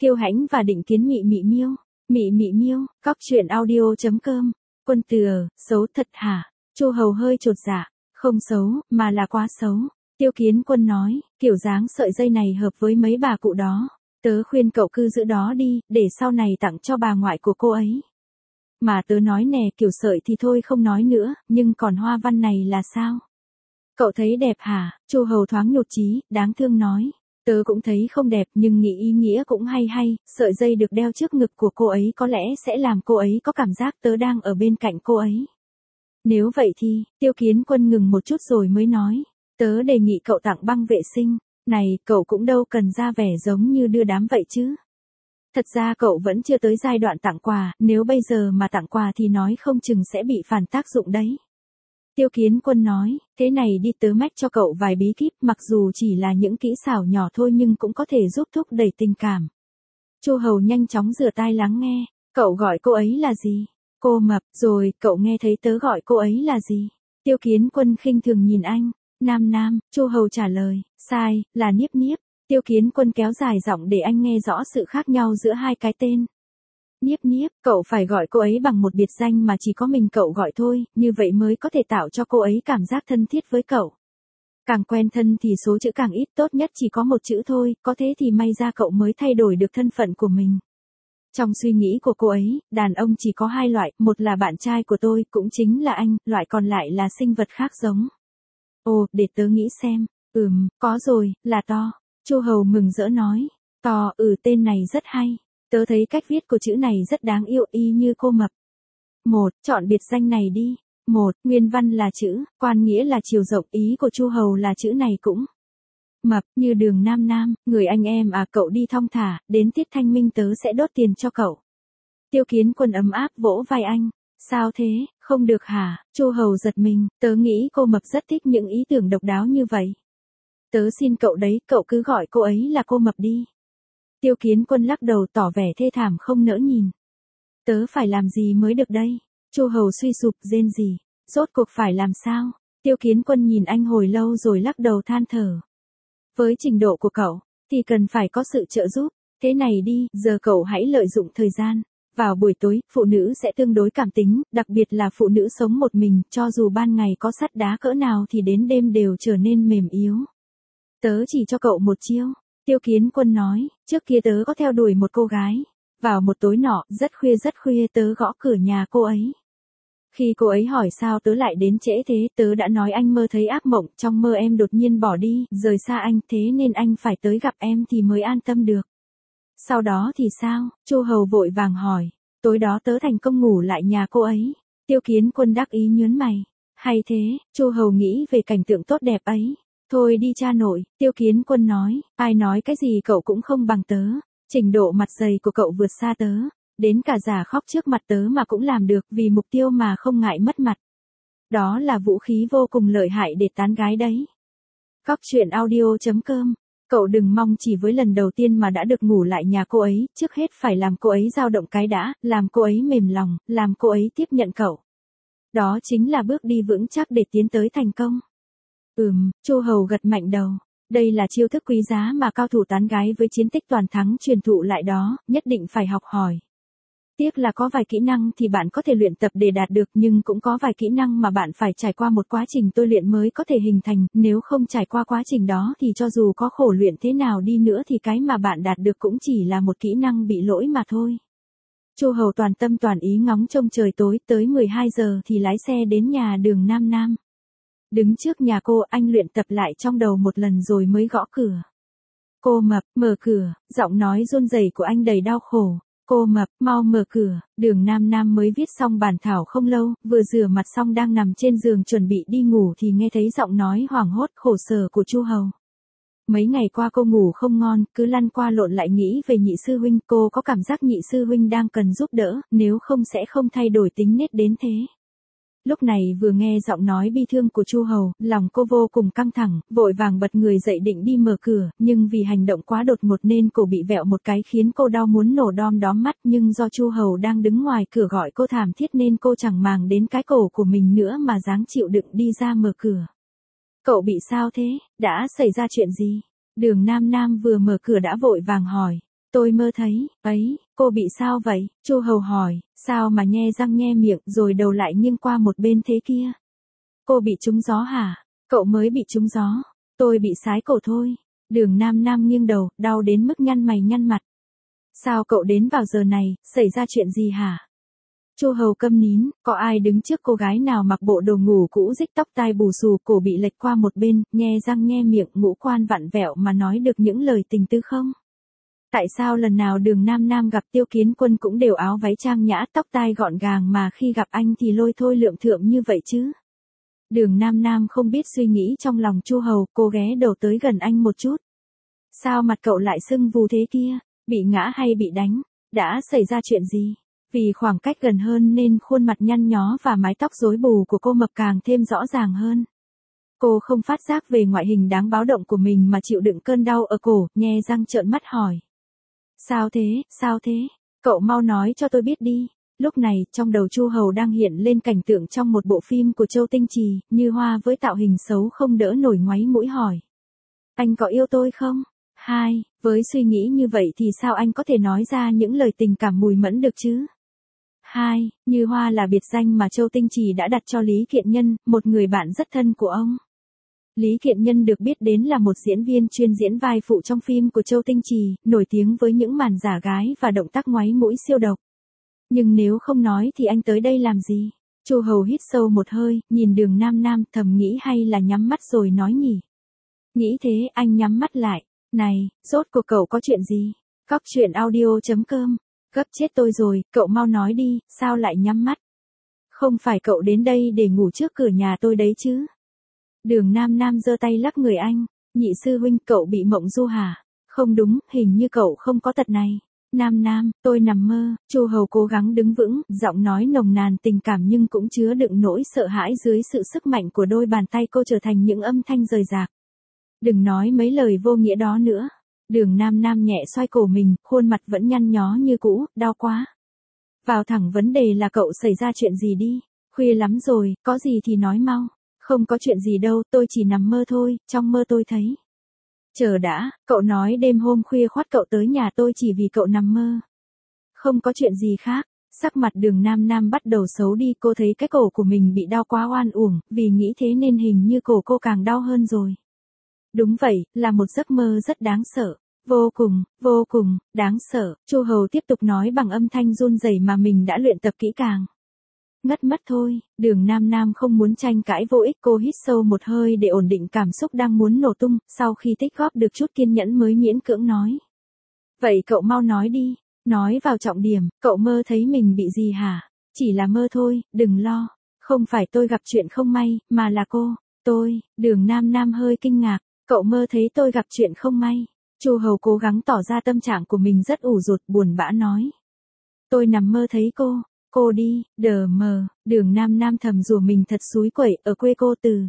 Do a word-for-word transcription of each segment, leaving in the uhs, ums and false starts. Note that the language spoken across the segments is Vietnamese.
Kiêu Hãnh và Định Kiến Mị Mị Miêu. Mị Mị Miêu, cóc truyện audio chấm com. Quân Từ ở, xấu thật hả? Chu Hầu hơi chột dạ, không xấu, mà là quá xấu. Tiêu Kiến Quân nói, kiểu dáng sợi dây này hợp với mấy bà cụ đó. Tớ khuyên cậu cứ giữ đó đi, để sau này tặng cho bà ngoại của cô ấy. Mà tớ nói nè, kiểu sợi thì thôi không nói nữa, nhưng còn hoa văn này là sao? Cậu thấy đẹp hả? Chu Hầu thoáng nhột chí, đáng thương nói. Tớ cũng thấy không đẹp nhưng nghĩ ý nghĩa cũng hay hay, sợi dây được đeo trước ngực của cô ấy có lẽ sẽ làm cô ấy có cảm giác tớ đang ở bên cạnh cô ấy. Nếu vậy thì, Tiêu Kiến Quân ngừng một chút rồi mới nói, tớ đề nghị cậu tặng băng vệ sinh, này cậu cũng đâu cần ra vẻ giống như đưa đám vậy chứ. Thật ra cậu vẫn chưa tới giai đoạn tặng quà, nếu bây giờ mà tặng quà thì nói không chừng sẽ bị phản tác dụng đấy. Tiêu Kiến Quân nói, thế này đi tớ mách cho cậu vài bí kíp, mặc dù chỉ là những kỹ xảo nhỏ thôi nhưng cũng có thể giúp thúc đẩy tình cảm. Chu Hầu nhanh chóng rửa tai lắng nghe, cậu gọi cô ấy là gì? Cô Mập, rồi, cậu nghe thấy tớ gọi cô ấy là gì? Tiêu Kiến Quân khinh thường nhìn anh, Nam Nam, Chu Hầu trả lời, sai, là Niếp Niếp. Tiêu Kiến Quân kéo dài giọng để anh nghe rõ sự khác nhau giữa hai cái tên. Niếp Niếp, cậu phải gọi cô ấy bằng một biệt danh mà chỉ có mình cậu gọi thôi, như vậy mới có thể tạo cho cô ấy cảm giác thân thiết với cậu. Càng quen thân thì số chữ càng ít, tốt nhất chỉ có một chữ thôi, có thế thì may ra cậu mới thay đổi được thân phận của mình. Trong suy nghĩ của cô ấy, đàn ông chỉ có hai loại, một là bạn trai của tôi, cũng chính là anh, loại còn lại là sinh vật khác giống. Ồ, để tớ nghĩ xem, ừm, có rồi, là To. Chu Hầu mừng rỡ nói, To, ừ tên này rất hay. Tớ thấy cách viết của chữ này rất đáng yêu y như cô Mập. Một, chọn biệt danh này đi. Một, nguyên văn là chữ, quan nghĩa là chiều rộng, ý của Chu Hầu là chữ này cũng. Mập, như đường Nam Nam, người anh em à, cậu đi thong thả, đến tiết thanh minh tớ sẽ đốt tiền cho cậu. Tiêu Kiến Quân ấm áp vỗ vai anh. Sao thế, không được hả? Chu Hầu giật mình, tớ nghĩ cô Mập rất thích những ý tưởng độc đáo như vậy. Tớ xin cậu đấy, cậu cứ gọi cô ấy là cô Mập đi. Tiêu Kiến Quân lắc đầu tỏ vẻ thê thảm không nỡ nhìn. Tớ phải làm gì mới được đây? Chu Hầu suy sụp rên rỉ. Rốt cuộc phải làm sao? Tiêu Kiến Quân nhìn anh hồi lâu rồi lắc đầu than thở. Với trình độ của cậu, thì cần phải có sự trợ giúp. Thế này đi, giờ cậu hãy lợi dụng thời gian. Vào buổi tối, phụ nữ sẽ tương đối cảm tính, đặc biệt là phụ nữ sống một mình, cho dù ban ngày có sắt đá cỡ nào thì đến đêm đều trở nên mềm yếu. Tớ chỉ cho cậu một chiêu. Tiêu Kiến Quân nói, trước kia tớ có theo đuổi một cô gái. Vào một tối nọ, rất khuya rất khuya tớ gõ cửa nhà cô ấy. Khi cô ấy hỏi sao tớ lại đến trễ thế, tớ đã nói anh mơ thấy ác mộng, trong mơ em đột nhiên bỏ đi, rời xa anh, thế nên anh phải tới gặp em thì mới an tâm được. Sau đó thì sao? Chu Hầu vội vàng hỏi. Tối đó tớ thành công ngủ lại nhà cô ấy. Tiêu Kiến Quân đắc ý nhớn mày. Hay thế, Chu Hầu nghĩ về cảnh tượng tốt đẹp ấy. Thôi đi cha nội, Tiêu Kiến Quân nói, ai nói cái gì cậu cũng không bằng tớ, trình độ mặt dày của cậu vượt xa tớ, đến cả giả khóc trước mặt tớ mà cũng làm được vì mục tiêu mà không ngại mất mặt. Đó là vũ khí vô cùng lợi hại để tán gái đấy. Cóc truyện audio chấm com, cậu đừng mong chỉ với lần đầu tiên mà đã được ngủ lại nhà cô ấy, trước hết phải làm cô ấy dao động cái đã, làm cô ấy mềm lòng, làm cô ấy tiếp nhận cậu. Đó chính là bước đi vững chắc để tiến tới thành công. Ừm, Chu Hầu gật mạnh đầu. Đây là chiêu thức quý giá mà cao thủ tán gái với chiến tích toàn thắng truyền thụ lại đó, nhất định phải học hỏi. Tiếc là có vài kỹ năng thì bạn có thể luyện tập để đạt được nhưng cũng có vài kỹ năng mà bạn phải trải qua một quá trình tôi luyện mới có thể hình thành, nếu không trải qua quá trình đó thì cho dù có khổ luyện thế nào đi nữa thì cái mà bạn đạt được cũng chỉ là một kỹ năng bị lỗi mà thôi. Chu Hầu toàn tâm toàn ý ngóng trông trời tối, tới mười hai giờ thì lái xe đến nhà đường Nam Nam. Đứng trước nhà cô, anh luyện tập lại trong đầu một lần rồi mới gõ cửa. Cô Mập, mở cửa, giọng nói run rẩy của anh đầy đau khổ. Cô Mập, mau mở cửa. Đường Nam Nam mới viết xong bản thảo không lâu, vừa rửa mặt xong đang nằm trên giường chuẩn bị đi ngủ thì nghe thấy giọng nói hoảng hốt khổ sở của Chu Hầu. Mấy ngày qua cô ngủ không ngon, cứ lăn qua lộn lại nghĩ về nhị sư huynh, cô có cảm giác nhị sư huynh đang cần giúp đỡ, nếu không sẽ không thay đổi tính nết đến thế. Lúc này vừa nghe giọng nói bi thương của Chu Hầu, lòng cô vô cùng căng thẳng, vội vàng bật người dậy định đi mở cửa, nhưng vì hành động quá đột ngột nên cổ bị vẹo một cái khiến cô đau muốn nổ đom đóm mắt, nhưng do Chu Hầu đang đứng ngoài cửa gọi cô thảm thiết nên cô chẳng màng đến cái cổ của mình nữa mà dáng chịu đựng đi ra mở cửa. Cậu bị sao thế? Đã xảy ra chuyện gì? Đường Nam Nam vừa mở cửa đã vội vàng hỏi. Tôi mơ thấy, ấy, cô bị sao vậy? Chu Hầu hỏi, sao mà nhe răng nhe miệng rồi đầu lại nghiêng qua một bên thế kia? Cô bị trúng gió hả? Cậu mới bị trúng gió. Tôi bị sái cổ thôi. Đường Nam Nam nghiêng đầu, đau đến mức nhăn mày nhăn mặt. Sao cậu đến vào giờ này, xảy ra chuyện gì hả? Chu Hầu câm nín, có ai đứng trước cô gái nào mặc bộ đồ ngủ cũ rích tóc tai bù xù, cổ bị lệch qua một bên, nhe răng nhe miệng, ngũ quan vặn vẹo mà nói được những lời tình tư không? Tại sao lần nào Đường Nam Nam gặp Tiêu Kiến Quân cũng đều áo váy trang nhã, tóc tai gọn gàng, mà khi gặp anh thì lôi thôi lượm thượm như vậy chứ? Đường Nam Nam không biết suy nghĩ trong lòng Chu Hầu, cô ghé đầu tới gần anh một chút. Sao mặt cậu lại sưng vù thế kia? Bị ngã hay bị đánh? Đã xảy ra chuyện gì? Vì khoảng cách gần hơn nên khuôn mặt nhăn nhó và mái tóc rối bù của cô mập càng thêm rõ ràng hơn. Cô không phát giác về ngoại hình đáng báo động của mình mà chịu đựng cơn đau ở cổ, nhe răng trợn mắt hỏi. Sao thế, sao thế? Cậu mau nói cho tôi biết đi. Lúc này, trong đầu Chu Hầu đang hiện lên cảnh tượng trong một bộ phim của Châu Tinh Trì, Như Hoa với tạo hình xấu không đỡ nổi ngoáy mũi hỏi. Anh có yêu tôi không? Hai, với suy nghĩ như vậy thì sao anh có thể nói ra những lời tình cảm mùi mẫn được chứ? Hai, Như Hoa là biệt danh mà Châu Tinh Trì đã đặt cho Lý Kiện Nhân, một người bạn rất thân của ông. Lý Kiện Nhân được biết đến là một diễn viên chuyên diễn vai phụ trong phim của Châu Tinh Trì, nổi tiếng với những màn giả gái và động tác ngoáy mũi siêu độc. Nhưng nếu không nói thì anh tới đây làm gì? Chu Hầu hít sâu một hơi, nhìn Đường Nam Nam, thầm nghĩ hay là nhắm mắt rồi nói nhỉ? Nghĩ thế, anh nhắm mắt lại. Này, rốt cuộc cậu có chuyện gì? Cóc truyện audio chấm com. Gấp chết tôi rồi, cậu mau nói đi, sao lại nhắm mắt? Không phải cậu đến đây để ngủ trước cửa nhà tôi đấy chứ? Đường Nam Nam giơ tay lắc người anh. Nhị sư huynh, cậu bị mộng du hả? Không đúng, hình như cậu không có tật này. Nam Nam, tôi nằm mơ. Chu Hầu cố gắng đứng vững, giọng nói nồng nàn tình cảm nhưng cũng chứa đựng nỗi sợ hãi dưới sự sức mạnh của đôi bàn tay cô trở thành những âm thanh rời rạc. Đừng nói mấy lời vô nghĩa đó nữa. Đường Nam Nam nhẹ xoay cổ mình, khuôn mặt vẫn nhăn nhó như cũ, đau quá. Vào thẳng vấn đề là cậu xảy ra chuyện gì đi. Khuya lắm rồi, có gì thì nói mau. Không có chuyện gì đâu, tôi chỉ nằm mơ thôi, trong mơ tôi thấy. Chờ đã, cậu nói đêm hôm khuya khoắt cậu tới nhà tôi chỉ vì cậu nằm mơ. Không có chuyện gì khác. Sắc mặt Đường Nam Nam bắt đầu xấu đi, cô thấy cái cổ của mình bị đau quá oan uổng, vì nghĩ thế nên hình như cổ cô càng đau hơn rồi. Đúng vậy, là một giấc mơ rất đáng sợ. Vô cùng, vô cùng, đáng sợ. Chu Hầu tiếp tục nói bằng âm thanh run rẩy mà mình đã luyện tập kỹ càng. Ngất mất thôi, Đường Nam Nam không muốn tranh cãi vô ích, cô hít sâu một hơi để ổn định cảm xúc đang muốn nổ tung, sau khi tích góp được chút kiên nhẫn mới miễn cưỡng nói. Vậy cậu mau nói đi, nói vào trọng điểm, cậu mơ thấy mình bị gì hả? Chỉ là mơ thôi, đừng lo, không phải tôi gặp chuyện không may, mà là cô, tôi. Đường Nam Nam hơi kinh ngạc, cậu mơ thấy tôi gặp chuyện không may. Chu Hầu cố gắng tỏ ra tâm trạng của mình rất ủ rột, buồn bã nói. Tôi nằm mơ thấy cô. Cô đi, đờ mờ. Đường Nam Nam thầm rủa mình thật xúi quẩy, ở quê cô từ.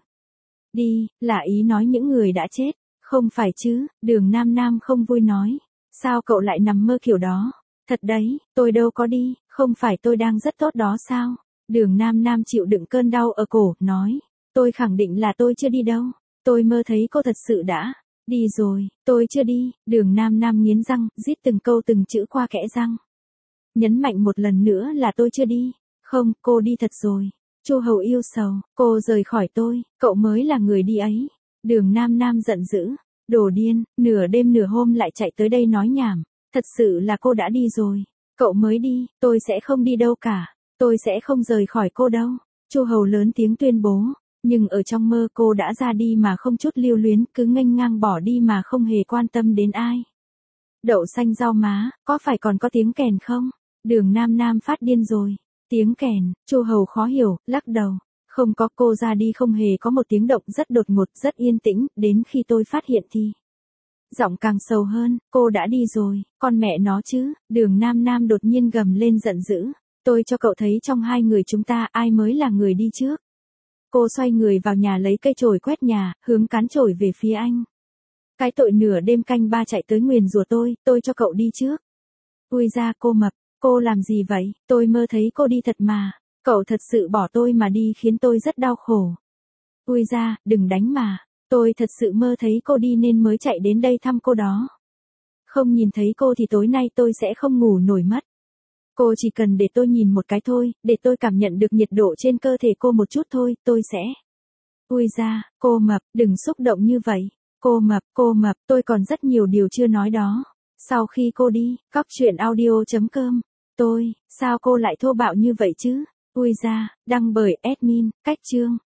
Đi, là ý nói những người đã chết. Không phải chứ, Đường Nam Nam không vui nói. Sao cậu lại nằm mơ kiểu đó? Thật đấy, tôi đâu có đi, không phải tôi đang rất tốt đó sao? Đường Nam Nam chịu đựng cơn đau ở cổ, nói. Tôi khẳng định là tôi chưa đi đâu. Tôi mơ thấy cô thật sự đã đi rồi, tôi chưa đi. Đường Nam Nam nghiến răng, rít từng câu từng chữ qua kẽ răng. Nhấn mạnh một lần nữa là tôi chưa đi. Không, cô đi thật rồi. Chu Hầu yêu sầu, cô rời khỏi tôi, cậu mới là người đi ấy. Đường Nam Nam giận dữ, đồ điên, nửa đêm nửa hôm lại chạy tới đây nói nhảm. Thật sự là cô đã đi rồi. Cậu mới đi, tôi sẽ không đi đâu cả. Tôi sẽ không rời khỏi cô đâu. Chu Hầu lớn tiếng tuyên bố. Nhưng ở trong mơ cô đã ra đi mà không chút lưu luyến, cứ nghênh ngang bỏ đi mà không hề quan tâm đến ai. Đậu xanh rau má, có phải còn có tiếng kèn không? Đường Nam Nam phát điên rồi. Tiếng kèn, Chu Hầu khó hiểu, lắc đầu. Không có, cô ra đi không hề có một tiếng động, rất đột ngột, rất yên tĩnh, đến khi tôi phát hiện thì. Giọng càng sầu hơn, cô đã đi rồi, con mẹ nó chứ. Đường Nam Nam đột nhiên gầm lên giận dữ. Tôi cho cậu thấy trong hai người chúng ta ai mới là người đi trước. Cô xoay người vào nhà lấy cây chổi quét nhà, hướng cán chổi về phía anh. Cái tội nửa đêm canh ba chạy tới nguyền rủa tôi, tôi cho cậu đi trước. Ui ra cô mập, cô làm gì vậy? Tôi mơ thấy cô đi thật mà. Cậu thật sự bỏ tôi mà đi khiến tôi rất đau khổ. Ui ra, đừng đánh mà. Tôi thật sự mơ thấy cô đi nên mới chạy đến đây thăm cô đó. Không nhìn thấy cô thì tối nay tôi sẽ không ngủ nổi mất. Cô chỉ cần để tôi nhìn một cái thôi, để tôi cảm nhận được nhiệt độ trên cơ thể cô một chút thôi, tôi sẽ. Ui da, cô mập, đừng xúc động như vậy. Cô mập, cô mập, tôi còn rất nhiều điều chưa nói đó. Sau khi cô đi, cóc truyện audio chấm com. Tôi, sao cô lại thô bạo như vậy chứ? Ui da, đăng bởi admin, cách chương.